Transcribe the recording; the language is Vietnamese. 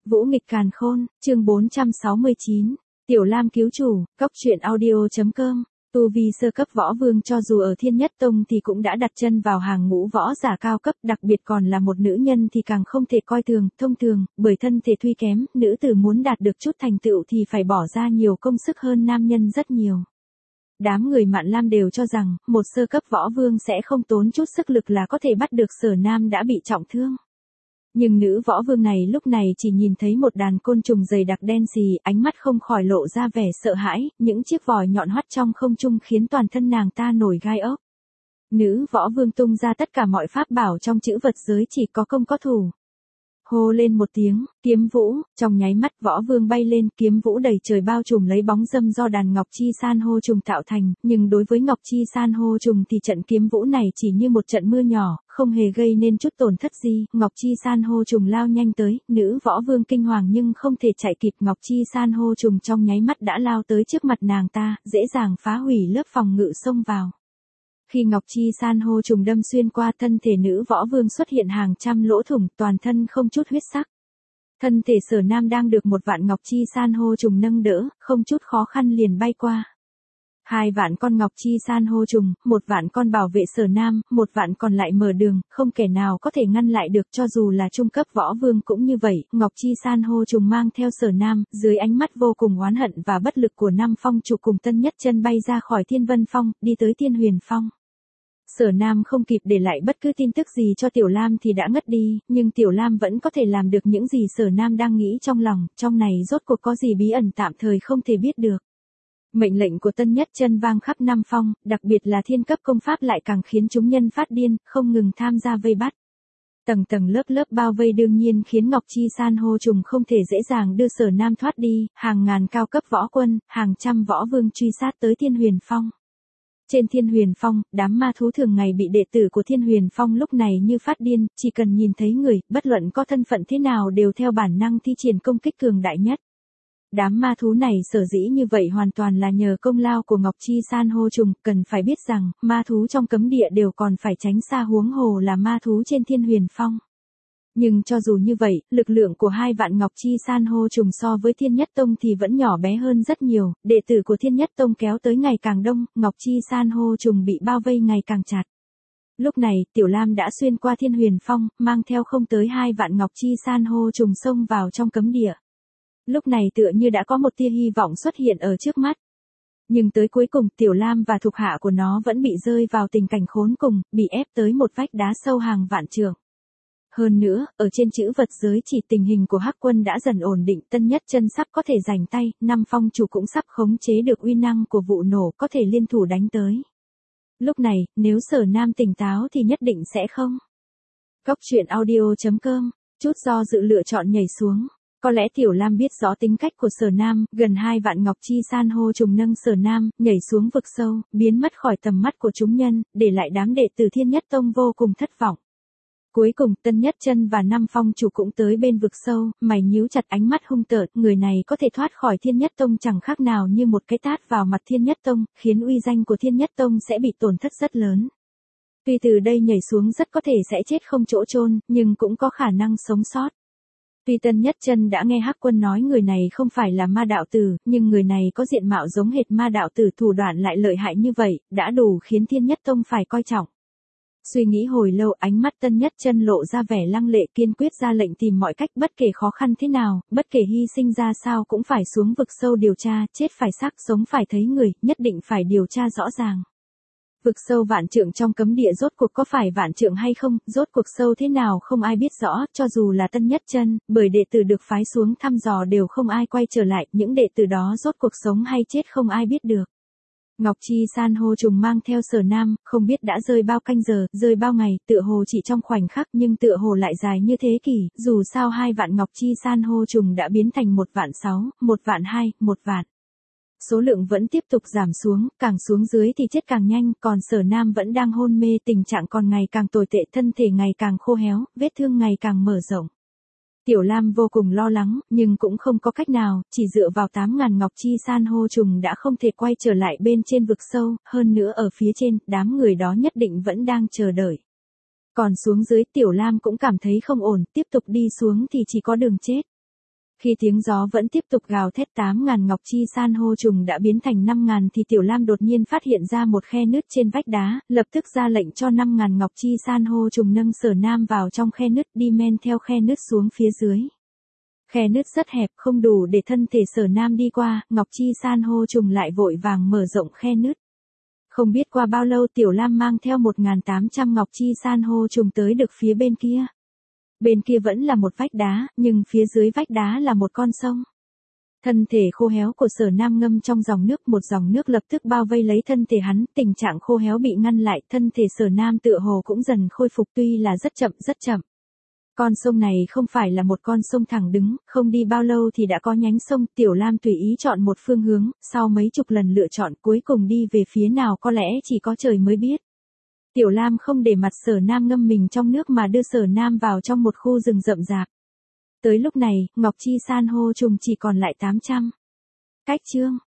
Vũ nghịch càn khôn, chương 469. Tiểu Lam cứu chủ, cóc truyện audio.com. Tu vi sơ cấp võ vương cho dù ở Thiên Nhất Tông thì cũng đã đặt chân vào hàng ngũ võ giả cao cấp, đặc biệt còn là một nữ nhân thì càng không thể coi thường, thông thường, bởi thân thể tuy kém, nữ tử muốn đạt được chút thành tựu thì phải bỏ ra nhiều công sức hơn nam nhân rất nhiều. Đám người Mạn Lam đều cho rằng, một sơ cấp võ vương sẽ không tốn chút sức lực là có thể bắt được Sở Nam đã bị trọng thương. Nhưng nữ võ vương này lúc này chỉ nhìn thấy một đàn côn trùng dày đặc đen xì, ánh mắt không khỏi lộ ra vẻ sợ hãi, những chiếc vòi nhọn hoắt trong không trung khiến toàn thân nàng ta nổi gai ốc. Nữ võ vương tung ra tất cả mọi pháp bảo trong chữ vật giới chỉ có công có thủ. Hô lên một tiếng, kiếm vũ, trong nháy mắt võ vương bay lên, kiếm vũ đầy trời bao trùm lấy bóng dâm do đàn ngọc chi san hô trùng tạo thành, nhưng đối với ngọc chi san hô trùng thì trận kiếm vũ này chỉ như một trận mưa nhỏ, không hề gây nên chút tổn thất gì. Ngọc chi san hô trùng lao nhanh tới, nữ võ vương kinh hoàng nhưng không thể chạy kịp, ngọc chi san hô trùng trong nháy mắt đã lao tới trước mặt nàng ta, dễ dàng phá hủy lớp phòng ngự xông vào. Khi ngọc chi san hô trùng đâm xuyên qua thân thể nữ võ vương xuất hiện hàng trăm lỗ thủng, toàn thân không chút huyết sắc. Thân thể Sở Nam đang được một vạn ngọc chi san hô trùng nâng đỡ, không chút khó khăn liền bay qua. 2 vạn con ngọc chi san hô trùng, 1 vạn con bảo vệ Sở Nam, 1 vạn còn lại mở đường, không kẻ nào có thể ngăn lại được, cho dù là trung cấp võ vương cũng như vậy. Ngọc chi san hô trùng mang theo Sở Nam, dưới ánh mắt vô cùng oán hận và bất lực của Nam Phong chủ cùng Tân Nhất Chân bay ra khỏi Thiên Vân Phong, đi tới Thiên Huyền Phong. Sở Nam không kịp để lại bất cứ tin tức gì cho Tiểu Lam thì đã ngất đi, nhưng Tiểu Lam vẫn có thể làm được những gì Sở Nam đang nghĩ trong lòng, trong này rốt cuộc có gì bí ẩn tạm thời không thể biết được. Mệnh lệnh của Tân Nhất Chân vang khắp Nam Phong, đặc biệt là thiên cấp công pháp lại càng khiến chúng nhân phát điên, không ngừng tham gia vây bắt. Tầng tầng lớp lớp bao vây đương nhiên khiến ngọc chi san hô trùng không thể dễ dàng đưa Sở Nam thoát đi, hàng ngàn cao cấp võ quân, hàng trăm võ vương truy sát tới Thiên Huyền Phong. Trên Thiên Huyền Phong, đám ma thú thường ngày bị đệ tử của Thiên Huyền Phong lúc này như phát điên, chỉ cần nhìn thấy người, bất luận có thân phận thế nào đều theo bản năng thi triển công kích cường đại nhất. Đám ma thú này sở dĩ như vậy hoàn toàn là nhờ công lao của Ngọc Chi San hô trùng, cần phải biết rằng, ma thú trong cấm địa đều còn phải tránh xa, huống hồ là ma thú trên Thiên Huyền Phong. Nhưng cho dù như vậy, lực lượng của 2 vạn Ngọc Chi San hô trùng so với Thiên Nhất Tông thì vẫn nhỏ bé hơn rất nhiều, đệ tử của Thiên Nhất Tông kéo tới ngày càng đông, Ngọc Chi San hô trùng bị bao vây ngày càng chặt. Lúc này, Tiểu Lam đã xuyên qua Thiên Huyền Phong, mang theo không tới 2 vạn Ngọc Chi San hô trùng xông vào trong cấm địa. Lúc này tựa như đã có một tia hy vọng xuất hiện ở trước mắt. Nhưng tới cuối cùng Tiểu Lam và thuộc hạ của nó vẫn bị rơi vào tình cảnh khốn cùng, bị ép tới một vách đá sâu hàng vạn trượng. Hơn nữa, ở trên chữ vật giới chỉ tình hình của Hắc Quân đã dần ổn định, Tân Nhất Chân sắp có thể giành tay, Nam Phong chủ cũng sắp khống chế được uy năng của vụ nổ, có thể liên thủ đánh tới. Lúc này, nếu Sở Nam tỉnh táo thì nhất định sẽ không. Cóc truyện audio.com, chút do dự lựa chọn nhảy xuống. Có lẽ Tiểu Lam biết rõ tính cách của Sở Nam, gần 2 vạn ngọc chi san hô trùng nâng Sở Nam, nhảy xuống vực sâu, biến mất khỏi tầm mắt của chúng nhân, để lại đám đệ tử Thiên Nhất Tông vô cùng thất vọng. Cuối cùng Tân Nhất Chân và Nam Phong chủ cũng tới bên vực sâu, mày nhíu chặt, ánh mắt hung tợn, người này có thể thoát khỏi Thiên Nhất Tông chẳng khác nào như một cái tát vào mặt Thiên Nhất Tông, khiến uy danh của Thiên Nhất Tông sẽ bị tổn thất rất lớn. Tuy từ đây nhảy xuống rất có thể sẽ chết không chỗ chôn, nhưng cũng có khả năng sống sót. Tuy Tân Nhất Chân đã nghe Hắc Quân nói người này không phải là ma đạo tử, nhưng người này có diện mạo giống hệt ma đạo tử, thủ đoạn lại lợi hại như vậy, đã đủ khiến Thiên Nhất Tông phải coi trọng. Suy nghĩ hồi lâu, ánh mắt Tân Nhất Chân lộ ra vẻ lăng lệ, kiên quyết ra lệnh tìm mọi cách, bất kể khó khăn thế nào, bất kể hy sinh ra sao cũng phải xuống vực sâu điều tra, chết phải xác, sống phải thấy người, nhất định phải điều tra rõ ràng. Vực sâu vạn trượng trong cấm địa rốt cuộc có phải vạn trượng hay không, rốt cuộc sâu thế nào không ai biết rõ, cho dù là Tân Nhất Chân, bởi đệ tử được phái xuống thăm dò đều không ai quay trở lại, những đệ tử đó rốt cuộc sống hay chết không ai biết được. Ngọc Chi San hô trùng mang theo Sở Nam, không biết đã rơi bao canh giờ, rơi bao ngày, tựa hồ chỉ trong khoảnh khắc nhưng tựa hồ lại dài như thế kỷ, dù sao 2 vạn Ngọc Chi San hô trùng đã biến thành 1 vạn 6, 1 vạn 2, 1 vạn. Số lượng vẫn tiếp tục giảm xuống, càng xuống dưới thì chết càng nhanh, còn Sở Nam vẫn đang hôn mê, tình trạng còn ngày càng tồi tệ, thân thể ngày càng khô héo, vết thương ngày càng mở rộng. Tiểu Lam vô cùng lo lắng, nhưng cũng không có cách nào, chỉ dựa vào 8.000 ngọc chi san hô trùng đã không thể quay trở lại bên trên vực sâu, hơn nữa ở phía trên, đám người đó nhất định vẫn đang chờ đợi. Còn xuống dưới Tiểu Lam cũng cảm thấy không ổn, tiếp tục đi xuống thì chỉ có đường chết. Khi tiếng gió vẫn tiếp tục gào thét 8.000 ngọc chi san hô trùng đã biến thành 5.000 thì Tiểu Lam đột nhiên phát hiện ra một khe nứt trên vách đá, lập tức ra lệnh cho 5.000 ngọc chi san hô trùng nâng Sở Nam vào trong khe nứt đi men theo khe nứt xuống phía dưới. Khe nứt rất hẹp không đủ để thân thể Sở Nam đi qua, ngọc chi san hô trùng lại vội vàng mở rộng khe nứt. Không biết qua bao lâu Tiểu Lam mang theo 1.800 ngọc chi san hô trùng tới được phía bên kia. Bên kia vẫn là một vách đá, nhưng phía dưới vách đá là một con sông. Thân thể khô héo của Sở Nam ngâm trong dòng nước, một dòng nước lập tức bao vây lấy thân thể hắn, tình trạng khô héo bị ngăn lại, thân thể Sở Nam tựa hồ cũng dần khôi phục tuy là rất chậm. Con sông này không phải là một con sông thẳng đứng, không đi bao lâu thì đã có nhánh sông, Tiểu Lam tùy ý chọn một phương hướng, sau mấy chục lần lựa chọn cuối cùng đi về phía nào có lẽ chỉ có trời mới biết. Tiểu Lam không để mặt Sở Nam ngâm mình trong nước mà đưa Sở Nam vào trong một khu rừng rậm rạp. Tới lúc này, ngọc chi san hô trùng chỉ còn lại 800. Cách chương